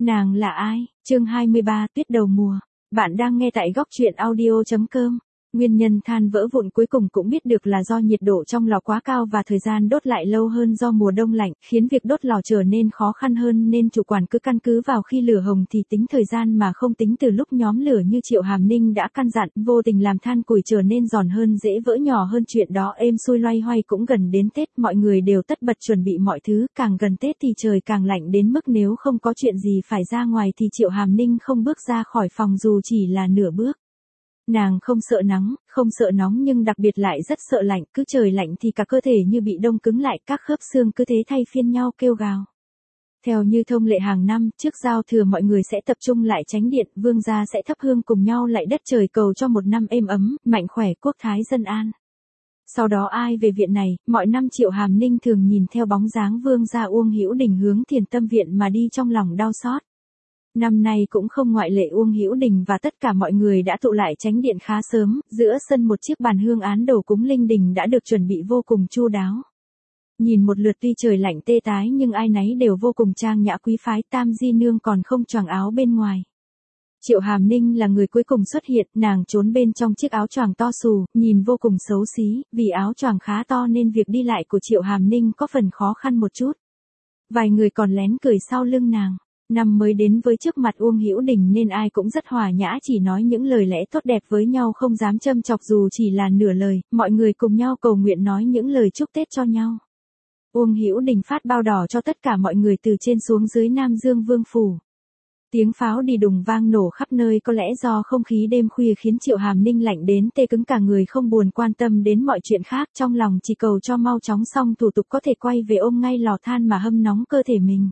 Nàng là ai? Chương 23, tuyết đầu mùa. Bạn đang nghe tại góc truyện audio.com. Nguyên nhân than vỡ vụn cuối cùng cũng biết được là do nhiệt độ trong lò quá cao và thời gian đốt lại lâu hơn do mùa đông lạnh, khiến việc đốt lò trở nên khó khăn hơn, nên chủ quản cứ căn cứ vào khi lửa hồng thì tính thời gian mà không tính từ lúc nhóm lửa như Triệu Hàm Ninh đã căn dặn, vô tình làm than củi trở nên giòn hơn, dễ vỡ nhỏ hơn. Chuyện đó êm xuôi loay hoay. Cũng gần đến Tết, mọi người đều tất bật chuẩn bị mọi thứ, càng gần Tết thì trời càng lạnh đến mức nếu không có chuyện gì phải ra ngoài thì Triệu Hàm Ninh không bước ra khỏi phòng dù chỉ là nửa bước. Nàng không sợ nắng, không sợ nóng, nhưng đặc biệt lại rất sợ lạnh, cứ trời lạnh thì cả cơ thể như bị đông cứng lại, các khớp xương cứ thế thay phiên nhau kêu gào. Theo như thông lệ hàng năm, trước giao thừa mọi người sẽ tập trung lại chánh điện, vương gia sẽ thắp hương cùng nhau lạy đất trời cầu cho một năm êm ấm, mạnh khỏe, quốc thái dân an. Sau đó ai về viện này, mọi năm Triệu Hàm Ninh thường nhìn theo bóng dáng vương gia Uông Hữu Đình hướng Thiền Tâm viện mà đi trong lòng đau xót. Năm nay cũng không ngoại lệ, Uông Hữu Đình và tất cả mọi người đã tụ lại chánh điện khá sớm, giữa sân một chiếc bàn hương án đồ cúng linh đình đã được chuẩn bị vô cùng chu đáo. Nhìn một lượt tuy trời lạnh tê tái nhưng ai nấy đều vô cùng trang nhã quý phái, Tam Di Nương còn không choàng áo bên ngoài. Triệu Hàm Ninh là người cuối cùng xuất hiện, nàng trốn bên trong chiếc áo choàng to xù, nhìn vô cùng xấu xí, vì áo choàng khá to nên việc đi lại của Triệu Hàm Ninh có phần khó khăn một chút. Vài người còn lén cười sau lưng nàng. Năm mới đến với trước mặt Uông Hữu Đình nên ai cũng rất hòa nhã, chỉ nói những lời lẽ tốt đẹp với nhau, không dám châm chọc dù chỉ là nửa lời, mọi người cùng nhau cầu nguyện nói những lời chúc Tết cho nhau. Uông Hữu Đình phát bao đỏ cho tất cả mọi người từ trên xuống dưới Nam Dương Vương phủ. Tiếng pháo đi đùng vang nổ khắp nơi, có lẽ do không khí đêm khuya khiến Triệu Hàm Ninh lạnh đến tê cứng cả người, không buồn quan tâm đến mọi chuyện khác, trong lòng chỉ cầu cho mau chóng xong thủ tục có thể quay về ôm ngay lò than mà hâm nóng cơ thể mình.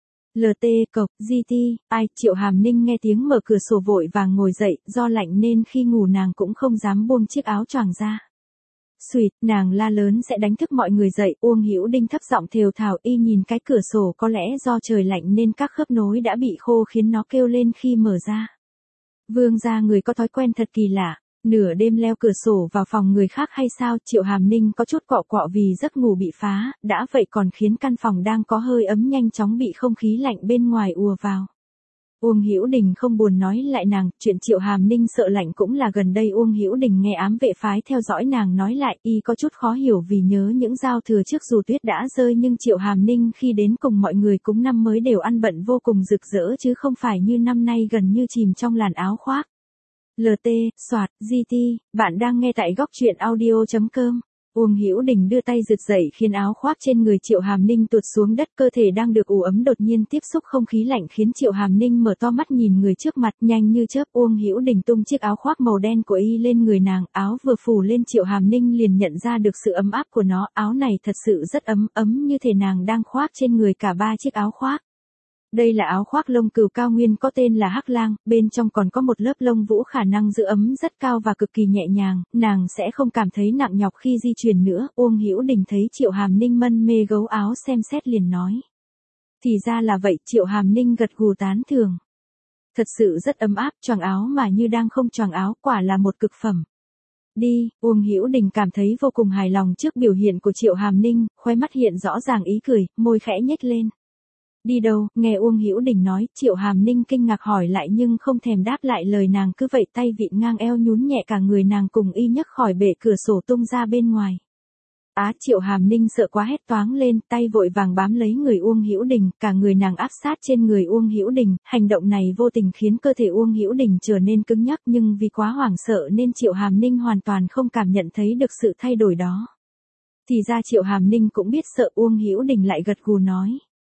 LT cộc, GT, ai, Triệu Hàm Ninh nghe tiếng mở cửa sổ vội vàng ngồi dậy, do lạnh nên khi ngủ nàng cũng không dám buông chiếc áo choàng ra. Xùyt, nàng la lớn sẽ đánh thức mọi người dậy, Uông Hữu Đình thấp giọng thều thào, y nhìn cái cửa sổ, có lẽ do trời lạnh nên các khớp nối đã bị khô khiến nó kêu lên khi mở ra. Vương gia người có thói quen thật kỳ lạ. Nửa đêm leo cửa sổ vào phòng người khác hay sao? Triệu Hàm Ninh có chút cọ quọ vì giấc ngủ bị phá, đã vậy còn khiến căn phòng đang có hơi ấm nhanh chóng bị không khí lạnh bên ngoài ùa vào. Uông Hữu Đình không buồn nói lại nàng, chuyện Triệu Hàm Ninh sợ lạnh cũng là gần đây Uông Hữu Đình nghe ám vệ phái theo dõi nàng nói lại, y có chút khó hiểu vì nhớ những giao thừa trước dù tuyết đã rơi nhưng Triệu Hàm Ninh khi đến cùng mọi người cúng năm mới đều ăn bận vô cùng rực rỡ chứ không phải như năm nay gần như chìm trong làn áo khoác. LT, soạt, GT, bạn đang nghe tại góc truyện audio.com. Uông Hữu Đình đưa tay giật dậy khiến áo khoác trên người Triệu Hàm Ninh tuột xuống đất, cơ thể đang được ủ ấm đột nhiên tiếp xúc không khí lạnh khiến Triệu Hàm Ninh mở to mắt nhìn người trước mặt, nhanh như chớp Uông Hữu Đình tung chiếc áo khoác màu đen của y lên người nàng, áo vừa phủ lên Triệu Hàm Ninh liền nhận ra được sự ấm áp của nó, áo này thật sự rất ấm như thể nàng đang khoác trên người cả ba chiếc áo khoác. Đây là áo khoác lông cừu cao nguyên có tên là Hắc Lang, bên trong còn có một lớp lông vũ khả năng giữ ấm rất cao và cực kỳ nhẹ nhàng, nàng sẽ không cảm thấy nặng nhọc khi di chuyển nữa. Uông Hữu Đình thấy Triệu Hàm Ninh mân mê gấu áo xem xét liền nói. Thì ra là vậy, Triệu Hàm Ninh gật gù tán thưởng. Thật sự rất ấm áp, choàng áo mà như đang không choàng áo, quả là một cực phẩm. Đi, Uông Hữu Đình cảm thấy vô cùng hài lòng trước biểu hiện của Triệu Hàm Ninh, khóe mắt hiện rõ ràng ý cười, môi khẽ nhếch lên. Đi đâu? Nghe Uông Hữu Đình nói, Triệu Hàm Ninh kinh ngạc hỏi lại nhưng không thèm đáp lại lời nàng, cứ vậy tay vịn ngang eo nhún nhẹ cả người nàng cùng y nhấc khỏi bệ cửa sổ tung ra bên ngoài. Triệu Hàm Ninh sợ quá hét toáng lên, tay vội vàng bám lấy người Uông Hữu Đình, cả người nàng áp sát trên người Uông Hữu Đình, hành động này vô tình khiến cơ thể Uông Hữu Đình trở nên cứng nhắc nhưng vì quá hoảng sợ nên Triệu Hàm Ninh hoàn toàn không cảm nhận thấy được sự thay đổi đó. Thì ra Triệu Hàm Ninh cũng biết sợ, Uông Hữu Đình lại gật gù nói.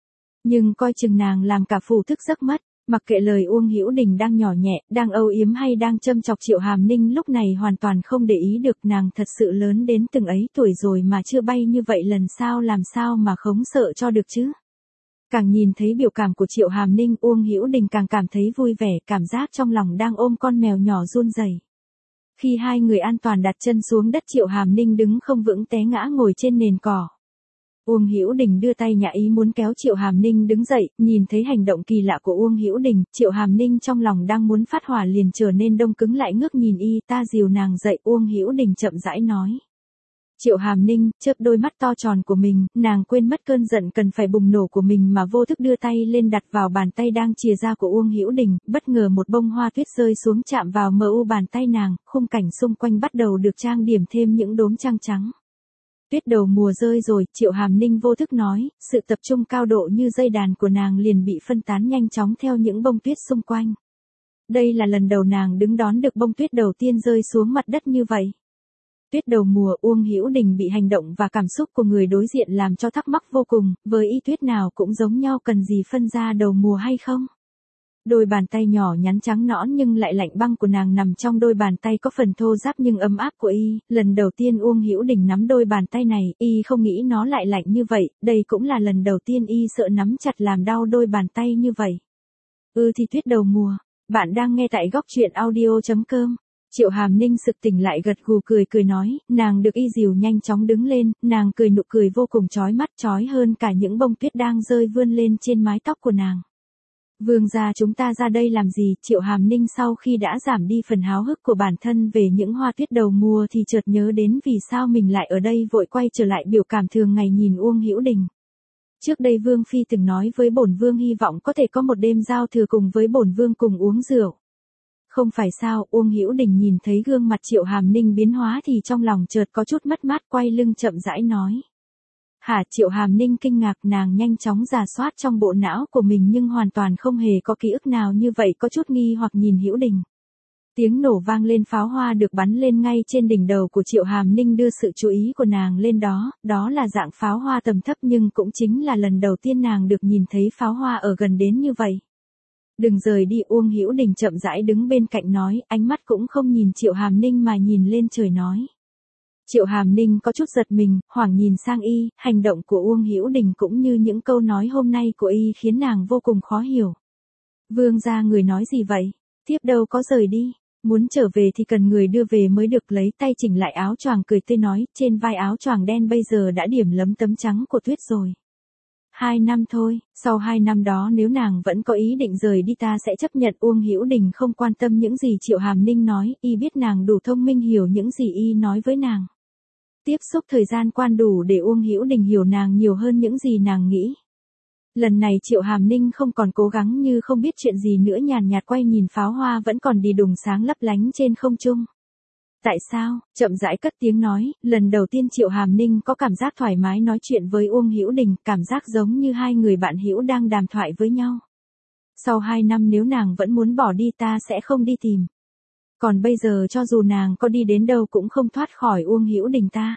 Nhưng coi chừng nàng làm cả phủ thức giấc mất, mặc kệ lời Uông Hữu Đình đang nhỏ nhẹ, đang âu yếm hay đang châm chọc, Triệu Hàm Ninh lúc này hoàn toàn không để ý được, nàng thật sự lớn đến từng ấy tuổi rồi mà chưa bay như vậy lần sau làm sao mà khống sợ cho được chứ. Càng nhìn thấy biểu cảm của Triệu Hàm Ninh, Uông Hữu Đình càng cảm thấy vui vẻ, cảm giác trong lòng đang ôm con mèo nhỏ run rẩy. Khi hai người an toàn đặt chân xuống đất, Triệu Hàm Ninh đứng không vững té ngã ngồi trên nền cỏ. Uông Hữu Đình đưa tay nhã ý muốn kéo Triệu Hàm Ninh đứng dậy, nhìn thấy hành động kỳ lạ của Uông Hữu Đình, Triệu Hàm Ninh trong lòng đang muốn phát hỏa liền trở nên đông cứng lại, ngước nhìn y, ta dìu nàng dậy. Uông Hữu Đình chậm rãi nói. Triệu Hàm Ninh chớp đôi mắt to tròn của mình, nàng quên mất cơn giận cần phải bùng nổ của mình mà vô thức đưa tay lên đặt vào bàn tay đang chìa ra của Uông Hữu Đình, bất ngờ một bông hoa tuyết rơi xuống chạm vào mu bàn tay nàng, khung cảnh xung quanh bắt đầu được trang điểm thêm những đốm trăng trắng. Tuyết đầu mùa rơi rồi, Triệu Hàm Ninh vô thức nói, sự tập trung cao độ như dây đàn của nàng liền bị phân tán nhanh chóng theo những bông tuyết xung quanh. Đây là lần đầu nàng đứng đón được bông tuyết đầu tiên rơi xuống mặt đất như vậy. Tuyết đầu mùa, Uông Hữu Đình bị hành động và cảm xúc của người đối diện làm cho thắc mắc vô cùng, với y tuyết nào cũng giống nhau cần gì phân ra đầu mùa hay không? Đôi bàn tay nhỏ nhắn trắng nõn nhưng lại lạnh băng của nàng nằm trong đôi bàn tay có phần thô ráp nhưng ấm áp của y, lần đầu tiên Uông Hữu Đình nắm đôi bàn tay này, y không nghĩ nó lại lạnh như vậy, đây cũng là lần đầu tiên y sợ nắm chặt làm đau đôi bàn tay như vậy. Thì tuyết đầu mùa, bạn đang nghe tại góc truyện audio.com. Triệu Hàm Ninh sực tỉnh lại gật gù cười nói, nàng được y dìu nhanh chóng đứng lên, nàng cười nụ cười vô cùng chói mắt chói hơn cả những bông tuyết đang rơi vươn lên trên mái tóc của nàng. Vương gia chúng ta ra đây làm gì? Triệu Hàm Ninh sau khi đã giảm đi phần háo hức của bản thân về những hoa tuyết đầu mùa thì chợt nhớ đến vì sao mình lại ở đây vội quay trở lại biểu cảm thường ngày nhìn Uông Hữu Đình. Trước đây Vương Phi từng nói với bổn Vương hy vọng có thể có một đêm giao thừa cùng với bổn Vương cùng uống rượu. Không phải sao? Uông Hữu Đình nhìn thấy gương mặt Triệu Hàm Ninh biến hóa thì trong lòng chợt có chút mất mát, quay lưng chậm rãi nói. Hả? Triệu Hàm Ninh kinh ngạc, nàng nhanh chóng rà soát trong bộ não của mình nhưng hoàn toàn không hề có ký ức nào như vậy, có chút nghi hoặc nhìn Hữu Đình. Tiếng nổ vang lên, pháo hoa được bắn lên ngay trên đỉnh đầu của Triệu Hàm Ninh đưa sự chú ý của nàng lên đó, đó là dạng pháo hoa tầm thấp nhưng cũng chính là lần đầu tiên nàng được nhìn thấy pháo hoa ở gần đến như vậy. Đừng rời đi. Uông Hữu Đình chậm rãi đứng bên cạnh nói, ánh mắt cũng không nhìn Triệu Hàm Ninh mà nhìn lên trời nói. Triệu Hàm Ninh có chút giật mình, hoảng nhìn sang y, hành động của Uông Hữu Đình cũng như những câu nói hôm nay của y khiến nàng vô cùng khó hiểu. Vương gia người nói gì vậy? Tiếp đâu có rời đi, muốn trở về thì cần người đưa về mới được. Lấy tay chỉnh lại áo choàng cười tươi nói, trên vai áo choàng đen bây giờ đã điểm lấm tấm trắng của tuyết rồi. 2 năm thôi, sau 2 năm đó nếu nàng vẫn có ý định rời đi ta sẽ chấp nhận. Uông Hữu Đình không quan tâm những gì Triệu Hàm Ninh nói, y biết nàng đủ thông minh hiểu những gì y nói với nàng. Tiếp xúc thời gian quan đủ để Uông Hữu Đình hiểu nàng nhiều hơn những gì nàng nghĩ. Lần này Triệu Hàm Ninh không còn cố gắng như không biết chuyện gì nữa, nhàn nhạt quay nhìn pháo hoa vẫn còn đi đùng sáng lấp lánh trên không trung. Tại sao? Chậm rãi cất tiếng nói, lần đầu tiên Triệu Hàm Ninh có cảm giác thoải mái nói chuyện với Uông Hữu Đình, cảm giác giống như hai người bạn hữu đang đàm thoại với nhau. Sau 2 năm nếu nàng vẫn muốn bỏ đi ta sẽ không đi tìm. Còn bây giờ cho dù nàng có đi đến đâu cũng không thoát khỏi Uông Hữu Đình ta.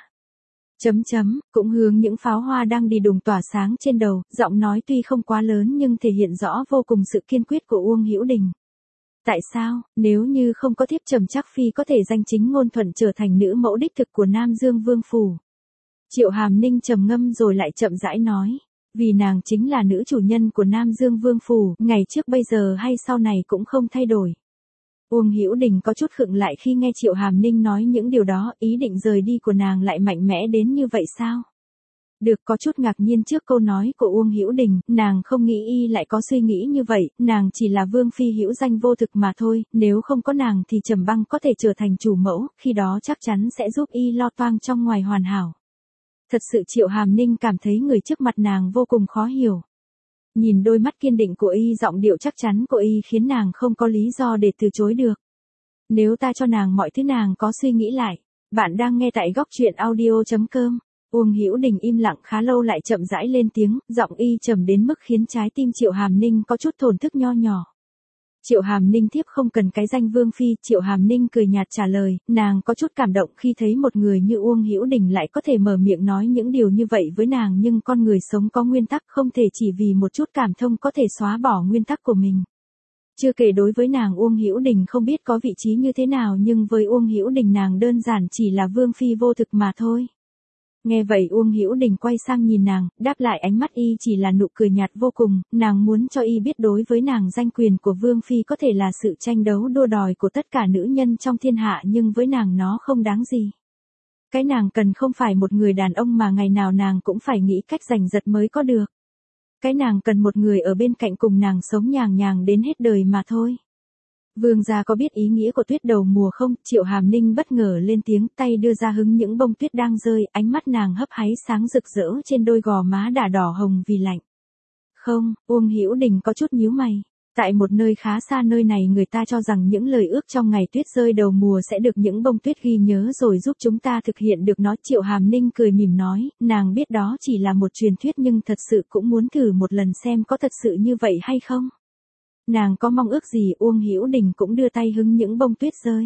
Cũng hướng những pháo hoa đang đi đùng tỏa sáng trên đầu, giọng nói tuy không quá lớn nhưng thể hiện rõ vô cùng sự kiên quyết của Uông Hữu Đình. Tại sao? Nếu như không có thiếp Trầm Trác Phi có thể danh chính ngôn thuận trở thành nữ mẫu đích thực của Nam Dương Vương phủ. Triệu Hàm Ninh trầm ngâm rồi lại chậm rãi nói, vì nàng chính là nữ chủ nhân của Nam Dương Vương phủ, ngày trước bây giờ hay sau này cũng không thay đổi. Uông Hữu Đình có chút khựng lại khi nghe Triệu Hàm Ninh nói những điều đó, ý định rời đi của nàng lại mạnh mẽ đến như vậy sao? Được, có chút ngạc nhiên trước câu nói của Uông Hữu Đình, nàng không nghĩ y lại có suy nghĩ như vậy, nàng chỉ là vương phi hữu danh vô thực mà thôi, nếu không có nàng thì Trầm Băng có thể trở thành chủ mẫu, khi đó chắc chắn sẽ giúp y lo toang trong ngoài hoàn hảo. Thật sự Triệu Hàm Ninh cảm thấy người trước mặt nàng vô cùng khó hiểu. Nhìn đôi mắt kiên định của y, giọng điệu chắc chắn của y khiến nàng không có lý do để từ chối được. Nếu ta cho nàng mọi thứ nàng có suy nghĩ lại. Bạn đang nghe tại góc truyện audio.com. Uông Hữu Đình im lặng khá lâu lại chậm rãi lên tiếng, giọng y trầm đến mức khiến trái tim Triệu Hàm Ninh có chút thổn thức nho nhỏ. Triệu Hàm Ninh thiếp không cần cái danh vương phi. Triệu Hàm Ninh cười nhạt trả lời, nàng có chút cảm động khi thấy một người như Uông Hữu Đình lại có thể mở miệng nói những điều như vậy với nàng, nhưng con người sống có nguyên tắc, không thể chỉ vì một chút cảm thông có thể xóa bỏ nguyên tắc của mình. Chưa kể đối với nàng Uông Hữu Đình không biết có vị trí như thế nào, nhưng với Uông Hữu Đình nàng đơn giản chỉ là vương phi vô thực mà thôi. Nghe vậy Uông Hữu Đình quay sang nhìn nàng, đáp lại ánh mắt y chỉ là nụ cười nhạt vô cùng, nàng muốn cho y biết đối với nàng danh quyền của vương phi có thể là sự tranh đấu đua đòi của tất cả nữ nhân trong thiên hạ, nhưng với nàng nó không đáng gì. Cái nàng cần không phải một người đàn ông mà ngày nào nàng cũng phải nghĩ cách giành giật mới có được. Cái nàng cần một người ở bên cạnh cùng nàng sống nhàng nhàng đến hết đời mà thôi. Vương gia có biết ý nghĩa của tuyết đầu mùa không? Triệu Hàm Ninh bất ngờ lên tiếng, tay đưa ra hứng những bông tuyết đang rơi, ánh mắt nàng hấp háy sáng rực rỡ trên đôi gò má đã đỏ hồng vì lạnh. Không, Uông Hữu Đình có chút nhíu mày. Tại một nơi khá xa nơi này người ta cho rằng những lời ước trong ngày tuyết rơi đầu mùa sẽ được những bông tuyết ghi nhớ rồi giúp chúng ta thực hiện được nó. Triệu Hàm Ninh cười mỉm nói, nàng biết đó chỉ là một truyền thuyết nhưng thật sự cũng muốn thử một lần xem có thật sự như vậy hay không. Nàng có mong ước gì? Uông Hữu Đình cũng đưa tay hứng những bông tuyết rơi.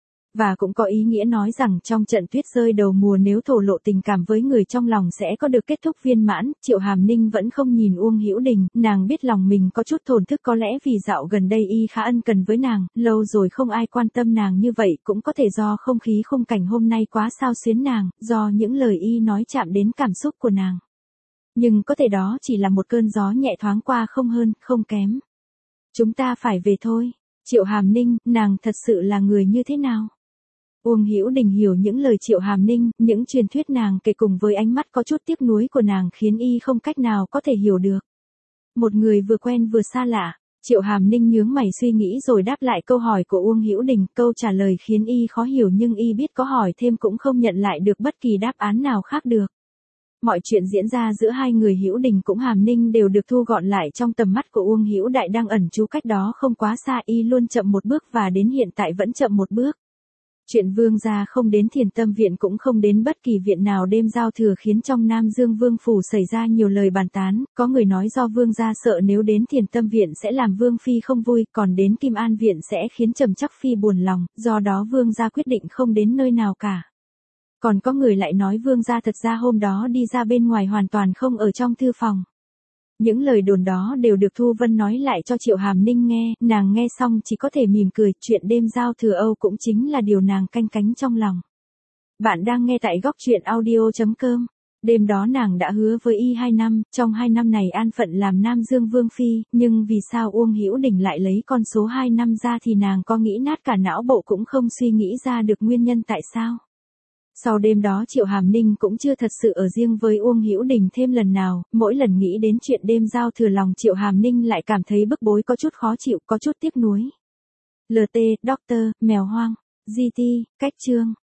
Và cũng có ý nghĩa nói rằng trong trận tuyết rơi đầu mùa nếu thổ lộ tình cảm với người trong lòng sẽ có được kết thúc viên mãn. Triệu Hàm Ninh vẫn không nhìn Uông Hữu Đình, nàng biết lòng mình có chút thổn thức, có lẽ vì dạo gần đây y khá ân cần với nàng, lâu rồi không ai quan tâm nàng như vậy, cũng có thể do không khí khung cảnh hôm nay quá xao xuyến nàng, do những lời y nói chạm đến cảm xúc của nàng. Nhưng có thể đó chỉ là một cơn gió nhẹ thoáng qua, không hơn, không kém. Chúng ta phải về thôi. Triệu Hàm Ninh, nàng thật sự là người như thế nào? Uông Hữu Đình hiểu những lời Triệu Hàm Ninh, những truyền thuyết nàng kể cùng với ánh mắt có chút tiếc nuối của nàng khiến y không cách nào có thể hiểu được. Một người vừa quen vừa xa lạ. Triệu Hàm Ninh nhướng mày suy nghĩ rồi đáp lại câu hỏi của Uông Hữu Đình, câu trả lời khiến y khó hiểu nhưng y biết có hỏi thêm cũng không nhận lại được bất kỳ đáp án nào khác được. Mọi chuyện diễn ra giữa hai người Hữu Đình cũng Hàm Ninh đều được thu gọn lại trong tầm mắt của Uông Hữu Đại đang ẩn trú cách đó không quá xa, y luôn chậm một bước và đến hiện tại vẫn chậm một bước. Chuyện Vương gia không đến Thiền Tâm Viện cũng không đến bất kỳ viện nào đêm giao thừa khiến trong Nam Dương Vương phủ xảy ra nhiều lời bàn tán, có người nói do Vương gia sợ nếu đến Thiền Tâm Viện sẽ làm Vương phi không vui, còn đến Kim An Viện sẽ khiến Trầm Chắc phi buồn lòng, do đó Vương gia quyết định không đến nơi nào cả. Còn có người lại nói Vương gia thật ra hôm đó đi ra bên ngoài hoàn toàn không ở trong thư phòng. Những lời đồn đó đều được Thu Vân nói lại cho Triệu Hàm Ninh nghe, nàng nghe xong chỉ có thể mỉm cười, chuyện đêm giao thừa Âu cũng chính là điều nàng canh cánh trong lòng. Bạn đang nghe tại góc truyện audio.com. Đêm đó nàng đã hứa với y 2 năm, trong 2 năm này an phận làm Nam Dương Vương phi, nhưng vì sao Uông Hữu Đình lại lấy con số 2 năm ra thì nàng có nghĩ nát cả não bộ cũng không suy nghĩ ra được nguyên nhân tại sao. Sau đêm đó Triệu Hàm Ninh cũng chưa thật sự ở riêng với Uông Hữu Đình thêm lần nào, mỗi lần nghĩ đến chuyện đêm giao thừa lòng Triệu Hàm Ninh lại cảm thấy bức bối, có chút khó chịu, có chút tiếc nuối. LT, Doctor, Mèo Hoang, GT, Cách Chương.